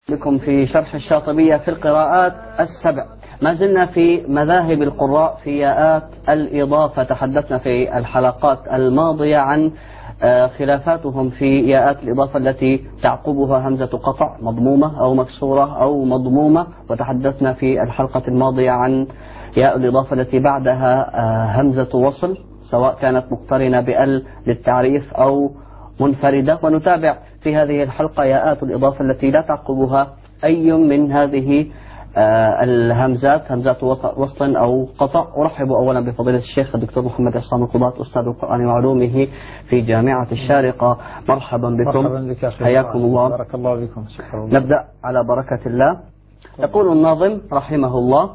بكم في شرح الشاطبية في القراءات السبع. ما زلنا في مذاهب القراء في ياءات الإضافة. تحدثنا في الحلقات الماضية عن خلافاتهم في ياءات الإضافة التي تعقبها همزة قطع مضمومة أو مكسورة أو مضمومة، وتحدثنا في الحلقة الماضية عن ياء الإضافة التي بعدها همزة وصل، سواء كانت مقترنة بأل للتعريف أو منفردة. ونتابع في هذه الحلقة ياءات الإضافة التي لا تعقبها أي من هذه الهمزات، همزات وصل أو قطع. أرحب أولا بفضيلة الشيخ الدكتور محمد عصام القضاة، أستاذ القرآن وعلومه في جامعة الشارقة. مرحبا بكم. مرحبا بك، حياكم الله. بارك الله بكم. شكرا. نبدأ على بركة الله. يقول الناظم رحمه الله: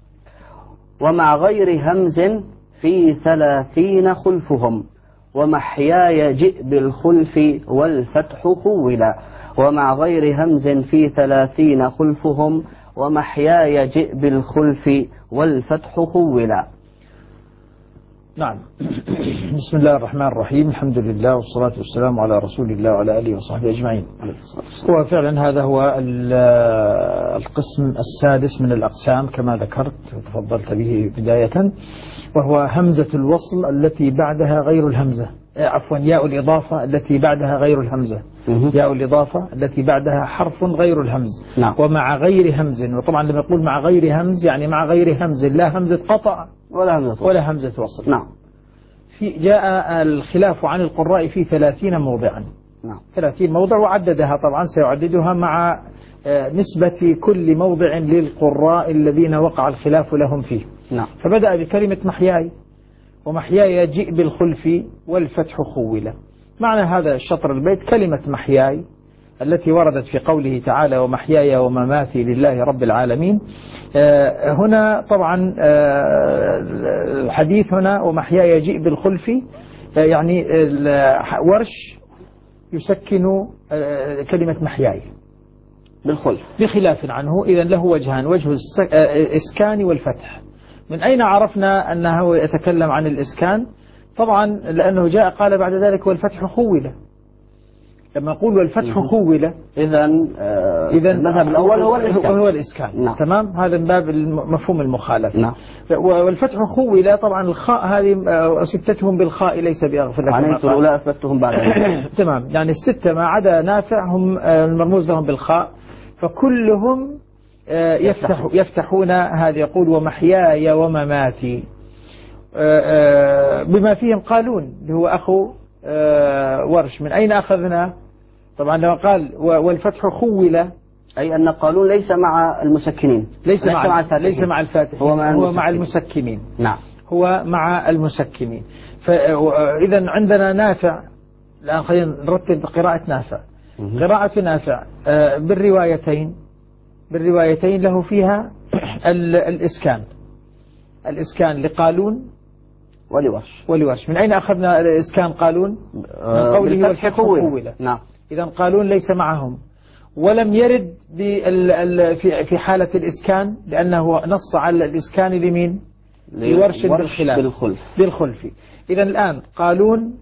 ومع غير همز في 30 خلفهم، ومحياي جئ بالخلف والفتح خولا. ومع غير همز في 30 خلفهم، ومحياي جئ بالخلف والفتح خولا. نعم. بسم الله الرحمن الرحيم، الحمد لله والصلاة والسلام على رسول الله وعلى آله وصحبه أجمعين. وفعلا هذا هو القسم السادس من الأقسام كما ذكرت وتفضلت به بداية، وهو همزة الوصل التي بعدها غير الهمزة، عفوا ياء الإضافة التي بعدها غير الهمزة، ياء الإضافة التي بعدها حرف غير الهمز. نعم. ومع غير همز، وطبعا لما يقول مع غير همز يعني مع غير همز، لا همزة قطع ولا همزة وصل. نعم. جاء الخلاف عن القراء في 30 موضعا. نعم. 30 موضع، وعددها طبعا سيعددها مع نسبة كل موضع للقراء الذين وقع الخلاف لهم فيه. نعم. فبدأ بكلمة محياي، ومحياي جئ بالخلف والفتح خولا. معنى هذا الشطر البيت كلمة محياي التي وردت في قوله تعالى: ومحياي ومماتي لله رب العالمين. هنا طبعا الحديث هنا ومحياي جئ بالخلف، يعني ورش يسكن كلمة محياي بالخلف بخلاف عنه. إذن له وجهان: وجه الإسكان والفتح. من أين عرفنا أنه يتكلم عن الإسكان؟ طبعا لأنه جاء قال بعد ذلك والفتح خوله. لما يقول والفتح خوله، إذن المذهب الأول هو الإسكان. نعم. تمام، هذا من باب مفهوم المخالفة. نعم. والفتح خوله، طبعا الخاء هذه ستتهم بالخاء ليس بأغفر لكم. عنيت الأولى أثبتهم بعد. تمام، يعني الستة ما عدا نافع هم المرموز لهم بالخاء، فكلهم يفتحون. هذا يقول ومحياي ومماتي، بما فيهم قالون اللي هو أخو ورش. من أين أخذنا؟ طبعا لما قال والفتح خوله، أي أن قالون ليس مع المسكنين، ليس مع الفاتحين، هو مع المسكنين. نعم، هو مع المسكنين. فإذا عندنا نافع. الآن خلينا نرتب قراءة نافع. قراءة نافع بالروايتين له فيها الإسكان لقالون ولورش. من أين أخذنا الإسكان قالون؟ من قوله والفتح خوله. نعم. إذن قالون ليس معهم، ولم يرد في حالة الإسكان، لأنه نص على الإسكان لمين؟ لورش بالخلف. إذن الآن قالون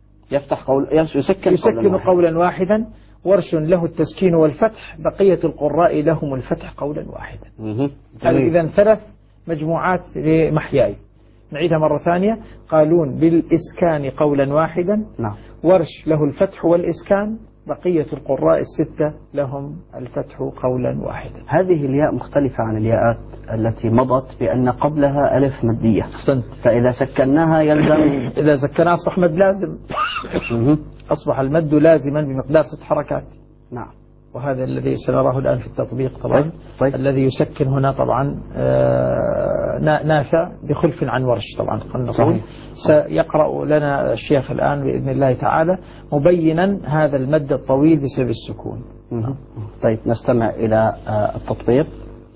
يسكن قولا واحدا، ورش له التسكين والفتح، بقية القراء لهم الفتح قولا واحدا. إذن 3 مجموعات لمحياي. نعيدها مرة ثانية: قالون بالإسكان قولا واحدا. نعم. ورش له الفتح والإسكان، بقية القراء 6 لهم الفتح قولا واحدا. هذه الياء مختلفة عن الياءات التي مضت بأن قبلها ألف مادية. أحسنت. فإذا سكناها يلزم إذا سكنها أصبح مد لازم. أصبح المد لازما بمقدار 6 حركات. نعم. وهذا الذي سنراه الآن في التطبيق طبعا. طيب. الذي يسكن هنا طبعا نافع بخلف عن ورش طبعا. سيقرأ لنا الشيخ الآن بإذن الله تعالى مبينا هذا المد الطويل بسبب السكون. طيب، نستمع إلى التطبيق.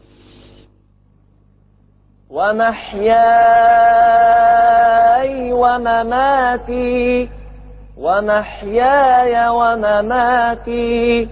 ومحياي ومماتي، ومحياي ومماتي،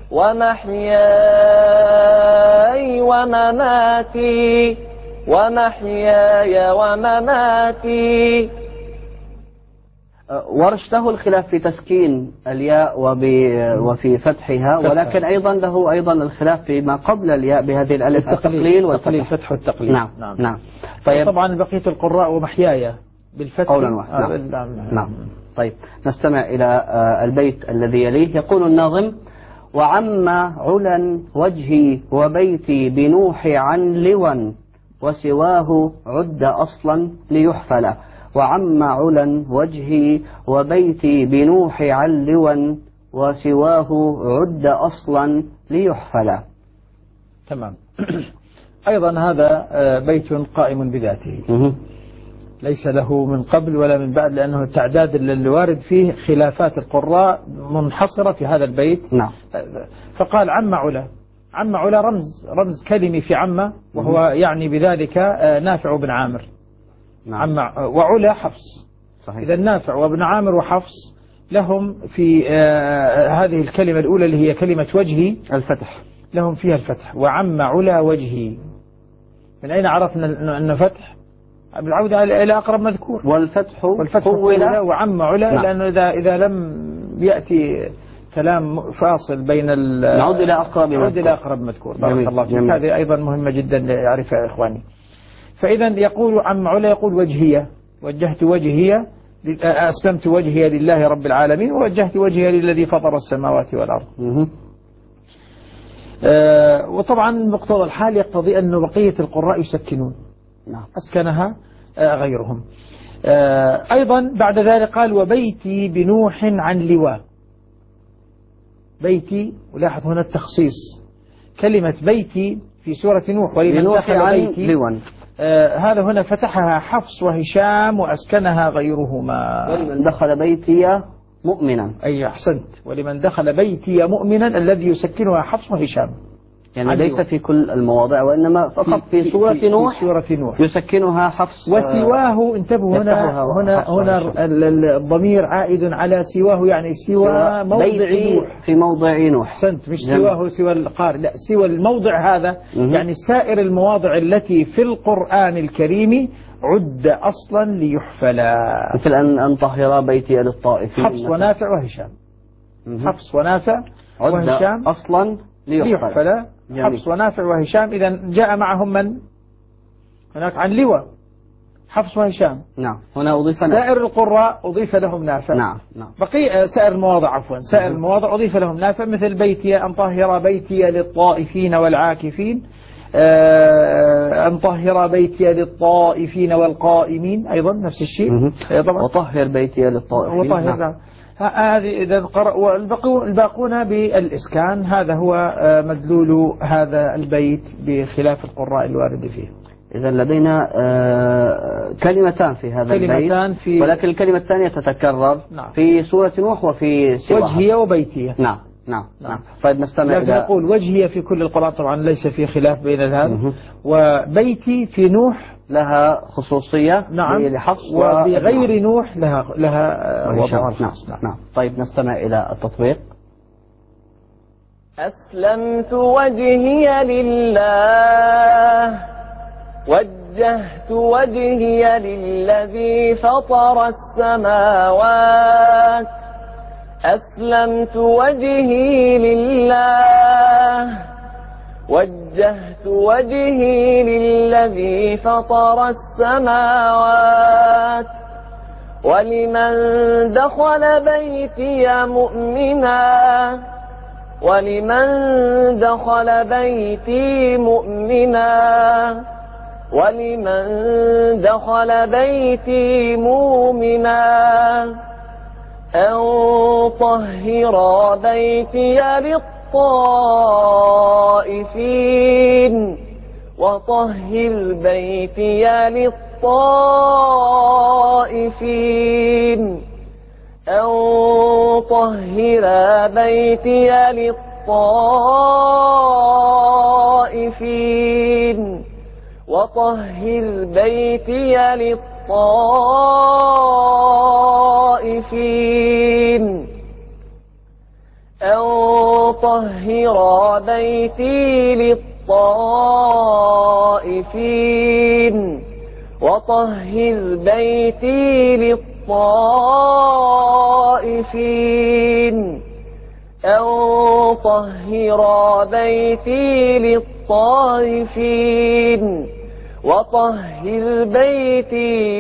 ومحياي ومماتي، ومحياي ومماتي. ورش له الخلاف في تسكين الياء وفي فتحها، ولكن أيضا له أيضا الخلاف فيما قبل الياء بهذه الألف، التقليل والفتح. الفتح والتقليل. نعم. طيب طبعا بقية القراء ومحياي بالفتح قولا واحدا. نعم. طيب نستمع إلى البيت الذي يليه. يقول الناظم: وعم علا وجهي وبيتي بنوح عن لوا وسواه عد أصلا ليحفل. وعم علا وجهي وبيتي بنوح عن لوا وسواه عد أصلا ليحفل. تمام. أيضا هذا بيت قائم بذاته، ليس له من قبل ولا من بعد، لأنه التعداد الوارد فيه خلافات القراء منحصرة في هذا البيت. نعم. فقال عم علا. عم علا رمز كلمي في عم، وهو يعني بذلك نافع بن عامر. نعم. وعلا حفص. صحيح. إذا نافع وابن عامر وحفص لهم في هذه الكلمة الأولى اللي هي كلمة وجهي الفتح، لهم فيها الفتح. وعم علا وجهي، من أين عرفنا أن فتح؟ بالعودة إلى أقرب مذكور. والفتح قولا وعم علا. نعم. لأنه إذا لم يأتي كلام فاصل بين نعود إلى أقرب مذكور. بارك الله فيك. هذه أيضا مهمة جدا يعرفها يا إخواني. فإذا يقول عم علا، يقول وجهية، وجهت وجهي، أسلمت وجهي لله رب العالمين، ووجهت وجهي للذي فطر السماوات والأرض. وطبعا مقتضى الحال يقتضي أن بقية القراء يسكنون. نعم. أسكنها غيرهم. أيضا بعد ذلك قال وبيتي بنوح عن لواء. بيتي، ولاحظ هنا التخصيص، كلمة بيتي في سورة نوح ولمن دخل بيتي هذا هنا فتحها حفص وهشام وأسكنها غيرهما. ولمن دخل بيتي مؤمنا. أي أحسنت. ولمن دخل بيتي مؤمنا الذي يسكنها حفص وهشام، يعني ليس في كل المواضع، وإنما فقط في سورة نوح يسكنها حفص. وسواه، انتبهوا هنا الضمير عائد على سواه، يعني سوى موضع نوح، في موضع نوح. أحسنت. مش سواه سوى القارئ، لا، سوى الموضع هذا. يعني سائر المواضع التي في القرآن الكريم عد أصلا ليحفلا، مثل أن طهر بيتي للطائفين. حفص ونافع وهشام. حفص ونافع وهشام أصلا ليحفلا. حفص ونافع وهشام. إذا جاء معهم من هناك عن لواء حفص وهشام. نعم. هنا أضيف سائر القراء أضيف لهم نافع. نعم. بقي سائر المواضع، سائر المواضع أضيف لهم نافع، مثل بيتي أن طهر بيتي للطائفين والعاكفين، أن طهر بيتي للطائفين والقائمين، أيضا نفس الشيء. طبعا وطهر بيتي للطائفين. نعم. هذه إذا والباقون بالإسكان. هذا هو مدلول هذا البيت بخلاف القراء الوارد فيه. إذا لدينا كلمتان في هذا البيت، ولكن الكلمة الثانية تتكرر. نعم. في سورة نوح وفي سواها. وجهية وبيتية. نعم. طيب نستمع إلى نقول وجهية في كل القراء، طبعا ليس في خلاف بين هذا. وبيتي في نوح لها خصوصية. نعم. لحفص. وبغير نوح لها وضع. نعم. طيب نستمع إلى التطبيق. أسلمت وجهي لله، وجهت وجهي للذي فطر السماوات. أسلمت وجهي لله، وجهت وجهي للذي فطر السماوات. ولمن دخل بيتي مؤمنا، ولمن دخل بيتي مؤمنا، ولمن دخل بيتي مؤمنا، أن طهر بيتي للطائفين، وطهر بيتي للطائفين، أن طهر بيتي للطائفين، وطهر بيتي للطائفين، أن طهر بيتي للطائفين، وطهر بيتي للطائفين، للطائفين أن طهر بيتي للطائفين وطهر بيتي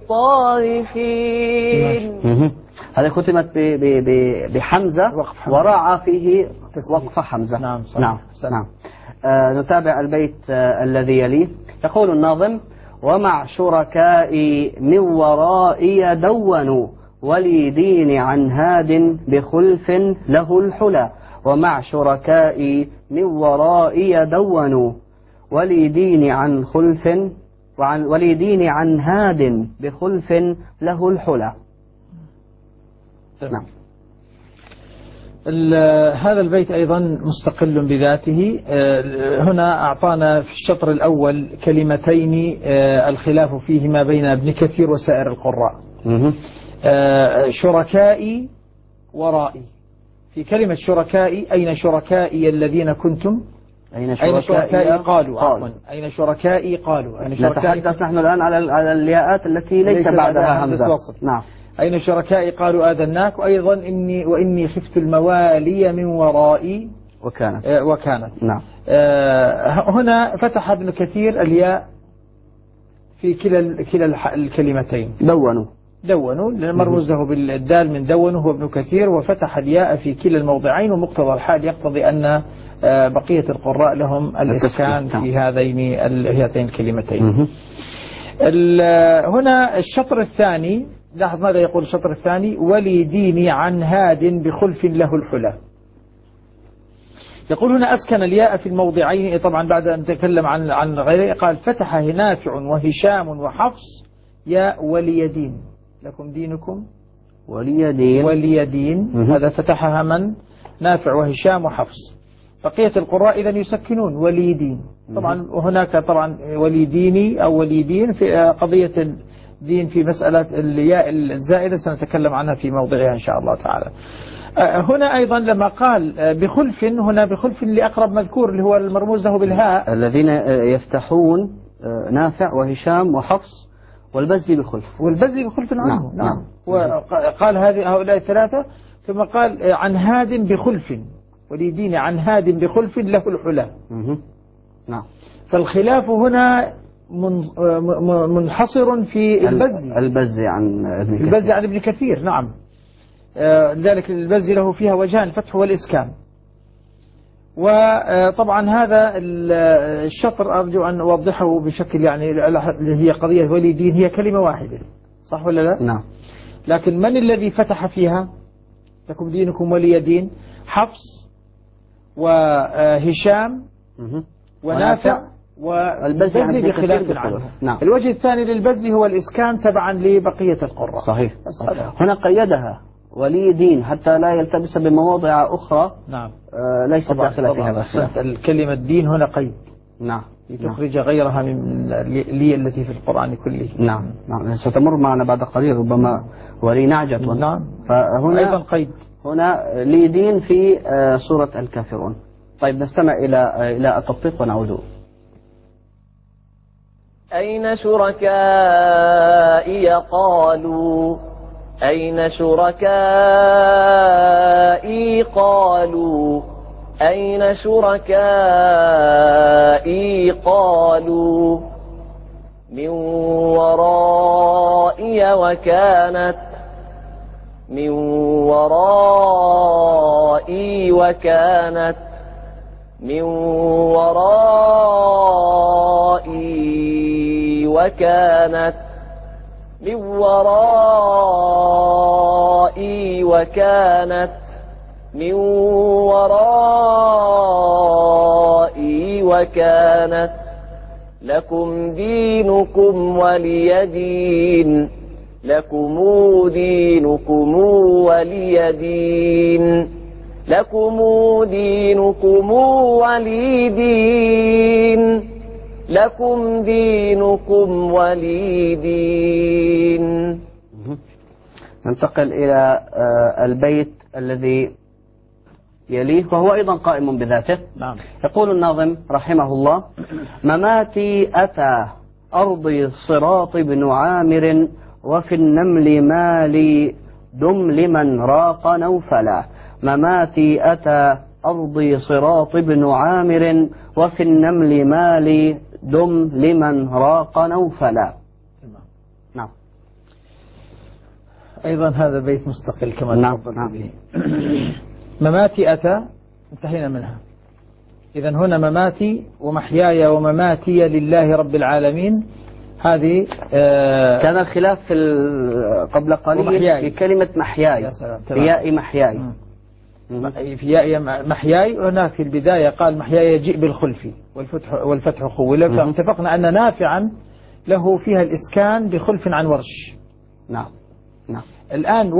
للطائفين. هذه ختمت بحمزة وراعى فيه وقف حمزة. نعم صحيح. نعم. نعم. نتابع البيت الذي يليه. يقول الناظم: ومع شركائي من ورائي دونوا ولي دين عن هاد بخلف له الحلى. ومع شركائي من ورائي دونوا ولي دين عن خلف ولي دين عن هاد بخلف له الحلى. نعم. هذا البيت أيضا مستقل بذاته. هنا أعطانا في الشطر الأول كلمتين الخلاف فيهما بين ابن كثير وسائر القراء. شركائي ورائي. في كلمة شركائي: أين شركائي الذين كنتم؟ أين شركائي قالوا. عفوا، أين شركائي قالوا. أين شركائي؟ نتحدث نحن الآن على الياءات التي ليس بعدها همزة. نعم. أين شركائي قالوا آذناك. وأيضا وإني خفت الموالي من ورائي وكانت. نعم. هنا فتح ابن كثير الياء في كلا الكلمتين. دونوا مرموز له بالدال من دونوا هو ابن كثير، وفتح الياء في كلا الموضعين، ومقتضى الحال يقتضي أن بقية القراء لهم الإسكان في هاتين الكلمتين. هنا الشطر الثاني، لاحظ ماذا يقول الشطر الثاني: ولي ديني عن هاد بخلف له الحلى. يقول هنا أسكن الياء في الموضعين، طبعا بعد أن تكلم عن غيره قال: فتح نافع وهشام وحفص ياء ولي دين لكم دينكم ولي دين. هذا فتحها من؟ نافع وهشام وحفص. بقية القراء إذن يسكنون ولي دين. طبعا هناك طبعا ولي ديني أو ولي دين في قضية الدين، في مسألة الياء الزائدة سنتكلم عنها في موضعها إن شاء الله تعالى. هنا أيضا لما قال بخلف، هنا بخلف لأقرب مذكور اللي هو المرموز له بالهاء، الذين يفتحون نافع وهشام وحفص والبزي بخلف عنه. نعم. وقال هؤلاء الثلاثة، ثم قال عن هاد بخلف ولي دين عن هاد بخلف له الحلى. نعم. فالخلاف هنا منحصر في البزي عن ابن كثير. نعم. لذلك البزي له فيها وجهان: الفتح والإسكان. وطبعا هذا الشطر أرجو أن أوضحه بشكل هي قضية ولي دين هي كلمة واحدة، صح ولا لا؟ نعم. لكن من الذي فتح فيها لكم دينكم ولي دين؟ حفص وهشام ونافع والبزي بخلاف عنه. نعم. الوجه الثاني للبزي هو الإسكان تبعا لبقية القراء. صحيح. هنا قيدها ولي دين حتى لا يلتبس بمواضع أخرى. نعم. ليس داخلة فيها بس. الكلمة دين هنا قيد. نعم. لتخرج غيرها من لي التي في القرآن كله. نعم. ستمر معنا بعد قليل ربما ولي نعجة. نعم. فهنا أيضا قيد. هنا لي دين في سورة الكافرون. طيب نستمع إلى التطبيق ونعود. أين شركائي قالوا أين شركائي قالوا أين شركائي قالوا من ورائي وكانت من ورائي وكانت من ورائي وكانت من ورائي وكانت من ورائي وكانت لكم دينكم ولي دين لكم دينكم ولي دين لكم دينكم ولي دين لكم دينكم ولي دين. ننتقل إلى البيت الذي يليه وهو أيضا قائم بذاته. نعم. يقول الناظم رحمه الله: مماتي أتى أرضي صراط بن عامر وفي النمل مالي دم لمن راق نوفلا. مماتي أتى أرضي صراط بن عامر وفي النمل مالي دم لمن راق نوفلا. نعم. أيضا هذا بيت مستقل كما نعم. تفضلت به. مماتي أتى انتهينا منها. إذا هنا مماتي ومحياي ومماتي لله رب العالمين. هذه كان الخلاف في قبل قليل في كلمة محياي، في ياء محياي. في ياء محياي. هناك في البداية قال محياي يجيء بالخلف والفتح خول، فاتفقنا أن نافعا له فيها الإسكان بخلف عن ورش. نعم نعم. الآن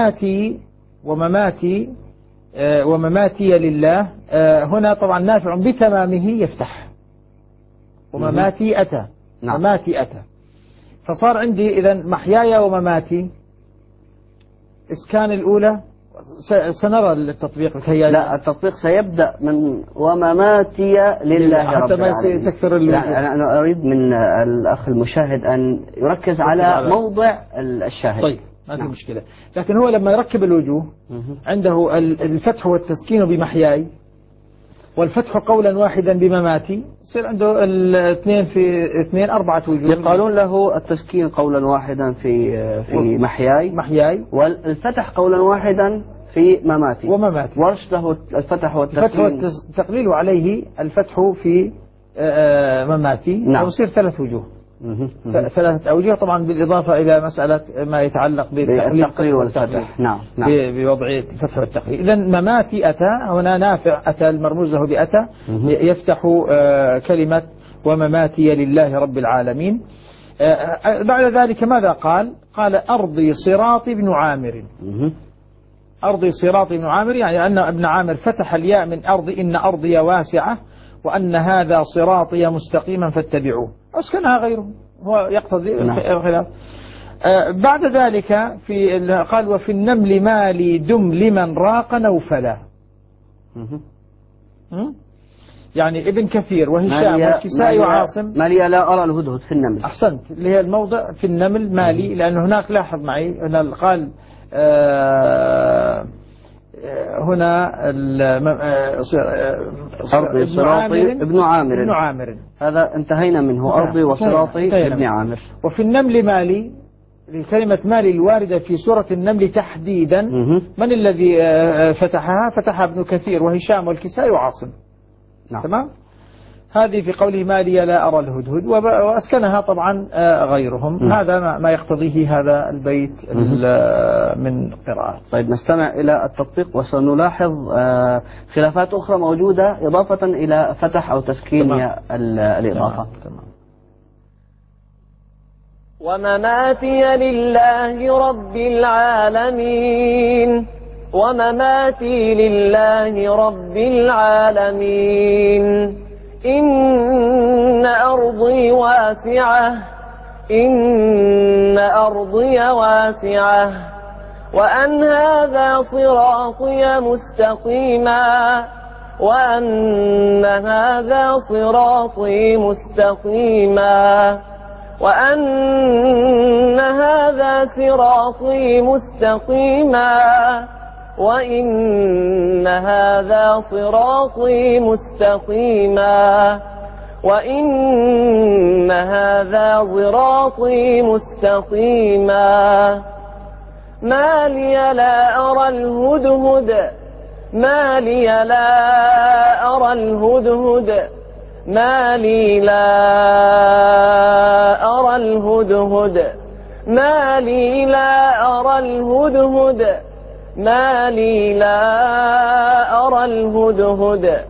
ومماتي لله، هنا طبعا نافع بتمامه يفتح. ومماتي أتى. نعم. مماتي أتى، فصار عندي إذا محياي ومماتي إسكان الأولى. سنرى التطبيق بتهيألي. لا، التطبيق سيبدأ من ومماتي لله رب حتى ما يتكثر. لا، أنا أريد من الأخ المشاهد أن يركز على موضع الشاهد. طيب، ما في مشكلة. لكن هو لما يركب الوجوه عنده الفتح والتسكين بمحياي، والفتح قولا واحدا بمماتي، يصير عنده الاثنين في اثنين 4 وجوه. يقالون له التسكين قولا واحدا في محياي، والفتح قولا واحدا في مماتي. ورش له الفتح والتسكين. الفتح والتقليل عليه الفتح في مماتي. نعم. ويصير 3 وجوه. 3 أوجه طبعا، بالإضافة إلى مسألة ما يتعلق بالتقليل والفتح. نعم. بوضع الفتح والتقليل. إذن مماتي أتى، هنا نافع أتى المرموز له بأتى يفتح كلمة ومماتي لله رب العالمين. بعد ذلك ماذا قال أرضي صراط بن عامر. أرضي صراط بن عامر، يعني أن ابن عامر فتح الياء من أرضي، إن أرضي واسعة وأن هذا صراطي مستقيما فاتبعوه، أسكنها غيره، هو يقتضي الخلاف. بعد ذلك قال وفي النمل مالي دم لمن راق نوفلا. يعني ابن كثير وهشام والكسائي وعاصم. مالي لا أرى الهدهد في النمل. أحسنت، اللي هي الموضع في النمل مالي، لأنه هناك لاحظ معي هنا قال هنا أرضي صراطي ابن عامر. هذا انتهينا منه. أرضي وصراطي ابن عامر. وفي النمل مالي، كلمة مالي الواردة في سورة النمل تحديدا، من الذي فتحها ابن كثير وهشام والكسائي وعاصم. نعم. تمام. هذه في قوله مالي لا أرى الهدهد، وأسكنها طبعا غيرهم. هذا ما يقتضيه هذا البيت من قراءات. طيب، نستمع إلى التطبيق وسنلاحظ خلافات أخرى موجودة إضافة إلى فتح أو تسكين الإضافة. تمام. ومماتي لله رب العالمين. ومماتي لله رب العالمين. إن أرضي واسعة وأن هذا صراطي مستقيما وأن هذا صراطي مستقيما وأن هذا صراطي مستقيما وإن هذا صراطي مستقيما وإن هذا صراطي مستقيما ما لي لا أرى الهدهد ما لي لا أرى الهدهد ما لي لا أرى الهدهد ما لي لا أرى الهدهد ما لي لا أرى الهدهد.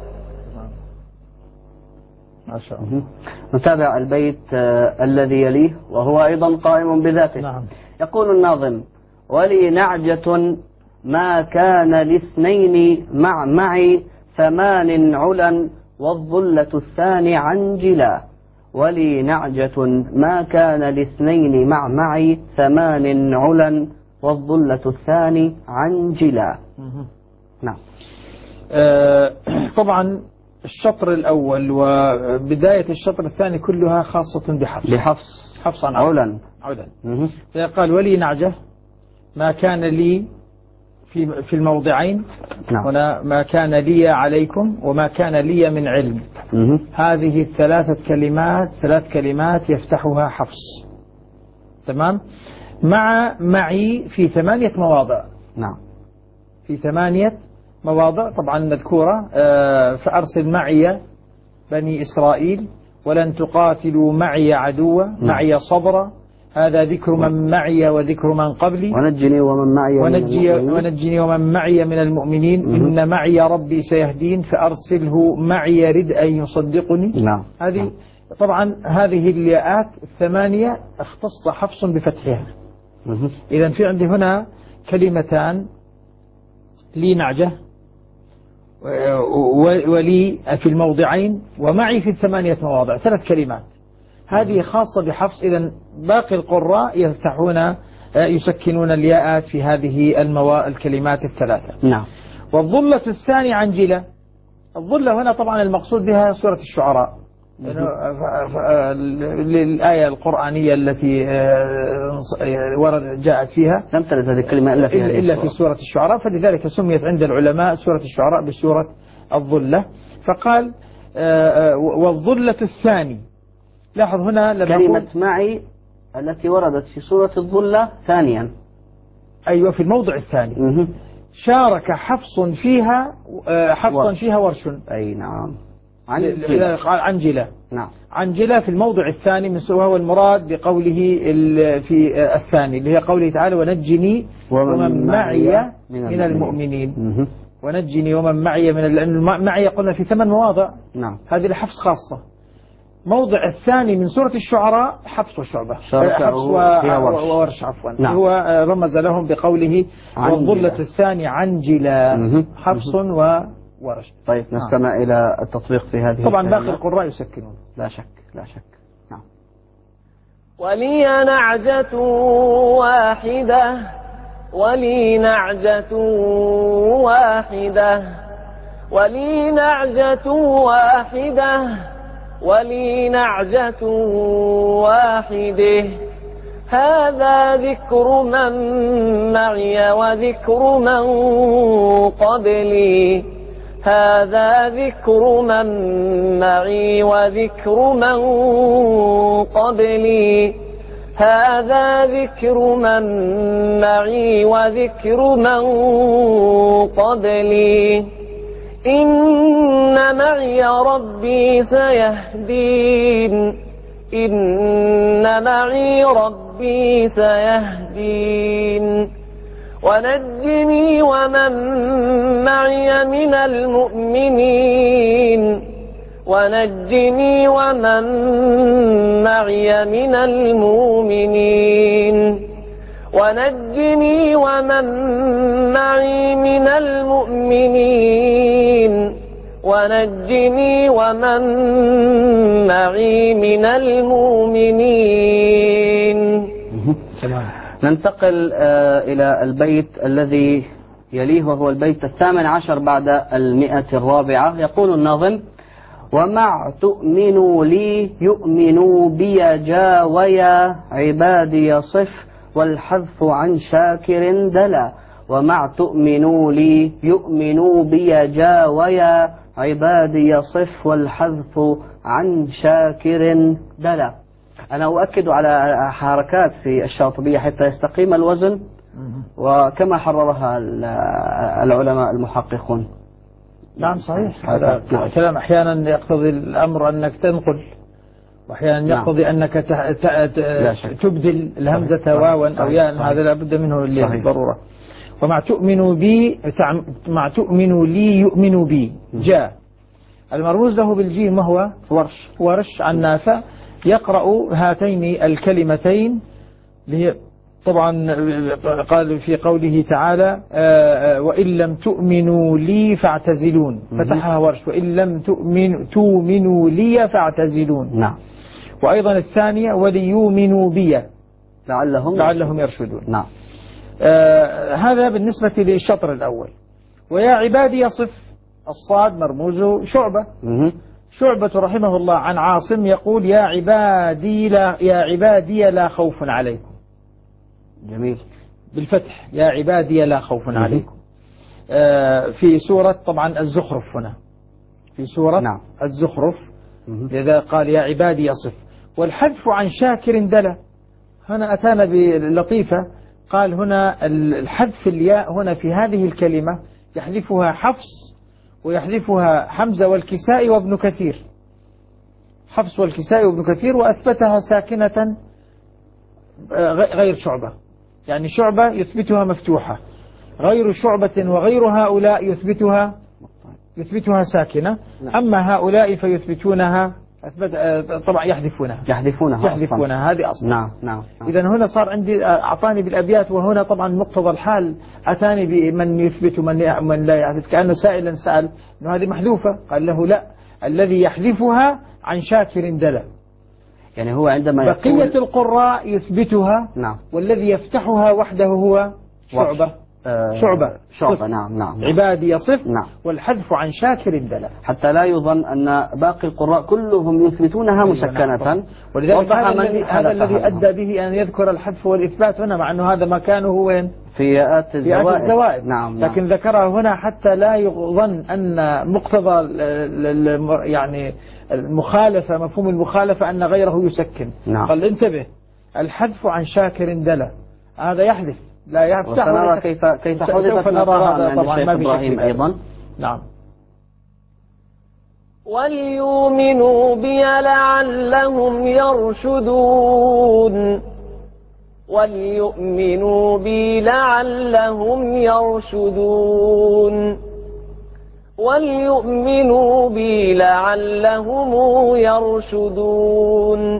ما شاء الله. نتابع البيت الذي يليه وهو أيضا قائم بذاته. نعم. يقول الناظم: ولي نعجة ما كان لاثنين معي 8 علا والظلة الثاني عنجلا. ولي نعجة ما كان لاثنين معي 8 علا والظلة الثاني عنجلا. نعم. طبعا الشطر الأول وبداية الشطر الثاني كلها خاصة بحفص. حفص عن علا. قال ولي نعجة ما كان لي في الموضعين. نعم. هنا ما كان لي عليكم وما كان لي من علم. هذه ثلاث كلمات يفتحها حفص. تمام. معي في 8 مواضع. نعم. في 8 مواضع طبعا مذكورة. فأرسل معي بني إسرائيل ولن تقاتلوا معي عدوا. معي صبرا. هذا ذكر من معي وذكر من قبلي. ونجني ومن معي من المؤمنين. إن معي ربي سيهدين فأرسله معي رد أن يصدقني. نعم. هذه طبعا هذه الياءات 8 اختص حفص بفتحها. إذا في عندي هنا كلمتان لي نعجة ولي في الموضعين ومعي في 8 مواضع 3 كلمات. هذه خاصة بحفص. إذا باقي القراء يسكنون الياءات في هذه الكلمات 3. نعم. والظلة الثانية عنجلة. الظلة هنا طبعا المقصود بها سورة الشعراء للآية القرآنية التي جاءت فيها. لم ترد هذه الكلمة إلا في سورة الشعراء، فلذلك سميت عند العلماء سورة الشعراء بسورة الظلة. فقال والظلة الثاني. لاحظ هنا كلمة معي التي وردت في سورة الظلة ثانيا. أيوة في الموضع الثاني. شارك حفصا فيها ورش. أي نعم. عنجلة. نعم. عنجلة في الموضع الثاني من وهو المراد بقوله في الثاني اللي هي قوله تعالى ونجني ومن معي من المؤمنين. ونجني ومن معي لأن معي قلنا في 8 مواضع. نعم. هذه لحفص خاصة. موضع الثاني من سورة الشعراء حفص وشعبة. حفص وورش عفوا. نعم. هو رمز لهم بقوله والظلة الثاني عنجلة. حفص وورش. طيب نستمع إلى التطبيق في هذه طبعا باقي القراء يسكنون. لا شك. نعم. ولي نعجة واحدة ولي نعجة واحدة ولي نعجة واحدة ولي نعجة واحدة هذا ذكر من معي وذكر من قبلي هذا ذكر من معي وذكر من قبلي هذا ذكر من معي وذكر من قبلي إن معي ربي سيهدين إن معي ربي سيهدين ونجني ومن معي من المؤمنين ونجني ومن معي من المؤمنين ونجني ومن معي من المؤمنين ونجني ومن معي من المؤمنين. ننتقل إلى البيت الذي يليه وهو البيت 18 بعد 104. يقول الناظم ومع تؤمنوا لي يؤمنوا بي جاويا عبادي صف والحذف عن شاكر دلا ومع تؤمنوا لي يؤمنوا بي جاويا عبادي صف والحذف عن شاكر دلا. أنا أؤكد على حركات في الشاطبية حتى يستقيم الوزن وكما حررها العلماء المحققون. نعم صحيح. هذا كلام أحيانا يقتضي الأمر أنك تنقل وأحيانا يقتضي أنك تبدل الهمزة واوا أو ياء. هذا لابد منه للضرورة. ومع تؤمنوا بي مع تؤمنوا لي يؤمنوا بي جاء المرموز له بالجيم وهو ورش عن نافع يقرأ هاتين الكلمتين طبعا قال في قوله تعالى وإن لم تؤمنوا لي فاعتزلون فتحها ورش وإن لم تؤمنوا لي فاعتزلون. نعم. وأيضا الثانية وليؤمنوا بي لعلهم يرشدون. نعم. هذا بالنسبة للشطر الأول. ويا عبادي يصف الصاد مرموز شعبة رحمه الله عن عاصم يقول يا عبادي لا خوف عليكم. جميل. بالفتح يا عبادي لا خوف عليكم. في سورة طبعا الزخرف هنا، في سورة نعم. الزخرف إذا قال يا عبادي يصف. والحذف عن شاكر دلة، هنا أتانا بلطيفة، قال هنا الحذف الياء هنا في هذه الكلمة يحذفها حفص ويحذفها حمزة والكسائي وابن كثير، حفص والكسائي وابن كثير، وأثبتها ساكنة غير شعبة، يعني شعبة يثبتها مفتوحة، غير شعبة وغير هؤلاء يثبتها ساكنة. أما هؤلاء فيثبتونها طبعا يحذفونها هذه أصلا. نعم. إذا هنا صار عندي أعطاني بالأبيات، وهنا طبعا مقتضى الحال أتاني بمن يثبت ومن لا يحذف، كأن سائلا سأل أنه هذه محذوفة، قال له لا، الذي يحذفها عن شاكر دلة. يعني هو عندما بقية القراء يثبتها. نعم. والذي يفتحها وحده هو شعبة. نعم. عبادي يصف. نعم. والحذف عن شاكر دلة، حتى لا يظن أن باقي القراء كلهم يثبتونها مسكنة. ولذلك هذا الذي أدى به أن يذكر الحذف والإثبات هنا، مع أنه هذا مكانه وين؟ في ياءات الزوائد. نعم. لكن ذكرها هنا حتى لا يظن أن مقتضى يعني المخالفة، مفهوم المخالفة أن غيره يسكن. نعم. قال انتبه، الحذف عن شاكر دلة، هذا يحذف لا يفتح. وسنرى كيف حذفت هذا طبعا ما إبراهيم أيضا. نعم. وليؤمنوا بي لعلهم يرشدون. وليؤمنوا بي لعلهم يرشدون. وليؤمنوا بي لعلهم يرشدون.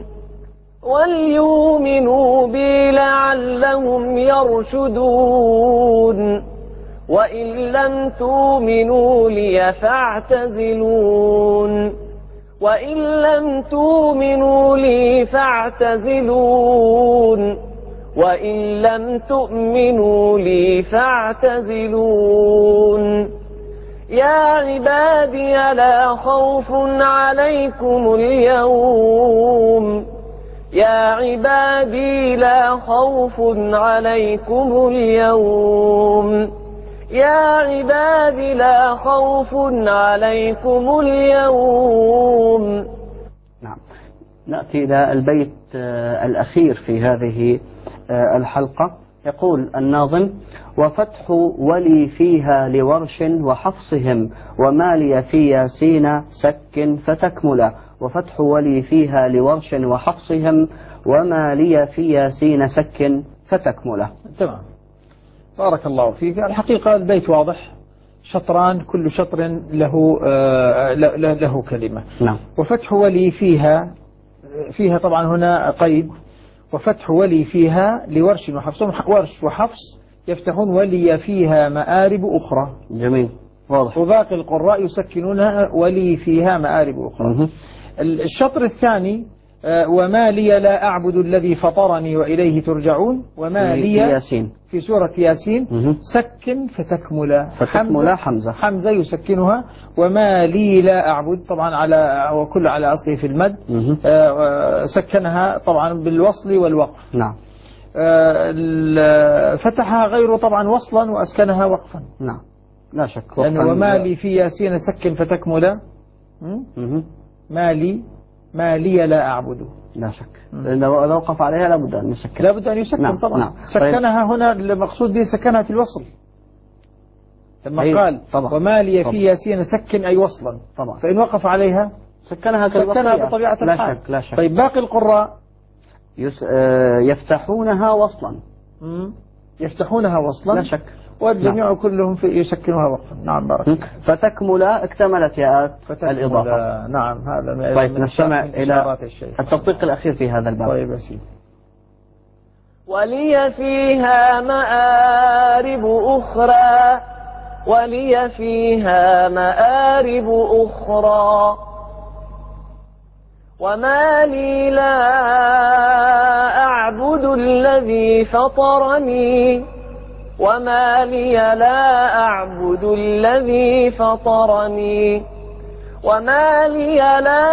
وليؤمنوا بي لعلهم يرشدون. وإن لم تؤمنوا لي فاعتزلون. وإن لم تؤمنوا لي فاعتزلون. وإن لم تؤمنوا لي فاعتزلون. يا عبادي لا خوف عليكم اليوم. يا عبادي لا خوف عليكم اليوم. يا عبادي لا خوف عليكم اليوم. نعم. نأتي إلى البيت الأخير في هذه الحلقة. يقول الناظم: وفتح ولي فيها لورش وحفصهم وما لي في ياسين سك فتكملا. وفتح ولي فيها لورش وحفصهم وما لي في ياسين سك فتكملا. تمام، بارك الله فيك. الحقيقة البيت واضح، شطران، كل شطر له كلمة. نعم. وفتح ولي فيها طبعا هنا قيد، وفتح ولي فيها لورش وحفص. ورش وحفص يفتحون ولي فيها مآرب أخرى. جميل، واضح. وباقي القراء يسكنونها ولي فيها مآرب أخرى. الشطر الثاني: وما لي لا أعبد الذي فطرني وإليه ترجعون. وما لي ياسين في سورة ياسين. سكن فتكمل حمزة يسكنها. وما لي لا أعبد طبعا وكل على أصله في المد. سكنها طبعا بالوصل والوقف. نعم. فتحها غيره طبعا وصلا وأسكنها وقفا. نعم، لا شك. لأنه وما لي في ياسين سكن فتكمل. ما لي لا أعبد. لا شك، لو وقف عليها لابد أن يسكن. لابد أن يسكن. نعم. طبعا. نعم. سكنها هنا المقصود به سكنها في الوصل، لما قال طبعا. وما لي في ياسين سكن أي وصلا طبعا. فإن وقف عليها سكنها بطبيعة الحال. لا شك. طيب باقي القراء يفتحونها وصلا. يفتحونها وصلا لا شك. والجميع نعم. كلهم يسكنها وقفا. نعم، بارك. فتكمل اكتملت ياءات الإضافة. نعم، هذا. طيب نستمع إلى التطبيق الأخير في هذا الباب. طيب يا سيدي. ولي فيها مآرب أخرى. ولي فيها مآرب أخرى. وما لي لا أعبد الذي فطرني. وما لي لا أعبد الذي فطرني. وما لي لا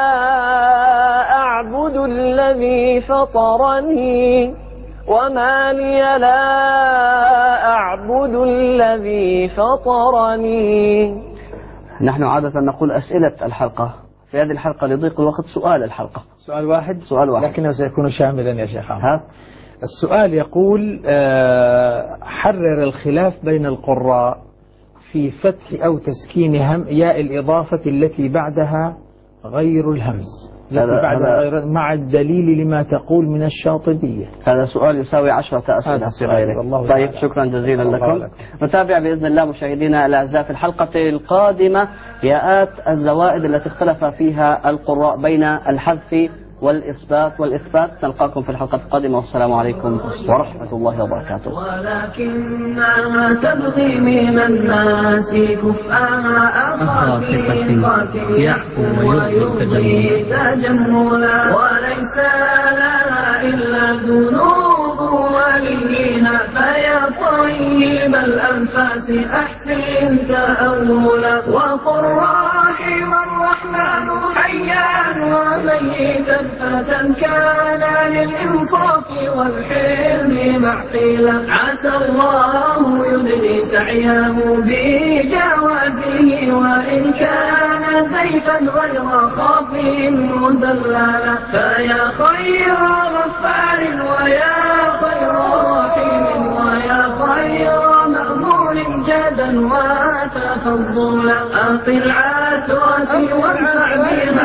أعبد الذي فطرني وما لي لا أعبد الذي فطرني. نحن عادة نقول أسئلة الحلقة، في هذه الحلقة لضيق الوقت سؤال الحلقة. سؤال واحد؟ سؤال واحد، لكنه سيكون شاملا يا شيخ عمرو. هات. السؤال يقول حرر الخلاف بين القراء في فتح أو تسكين ياء الإضافة التي بعدها غير الهمز، التي بعدها غير مع الدليل لما تقول من الشاطبية. هذا سؤال يساوي 10 أسئلة في غيره. طيب شكرا جزيلا لكم. نتابع بإذن الله مشاهدينا الأعزاء في الحلقة القادمة ياءات الزوائد التي اختلف فيها القراء بين الحذف والإثبات. نلقاكم في الحلقة القادمة، والسلام عليكم ورحمة الله وبركاته. ولكنها تبغي من الناس كفءها أخاطيقات يعفو ويرضي تجملا، وليس لها إلا الذنوب وليها، فيا طيب الأنفاس أحسن تأولا، وقل رحم الرحمن حيا وميتا فتى كان للإنصاف والحلم معقلا، عسى الله يدني سعيه بجوازه، وإن كان زيفا غير خاف مزللا، فيا خير غفار ويا خير رحيم ويا خير مأمور جدا وتفضلا، أقل عثرتي وانفع بها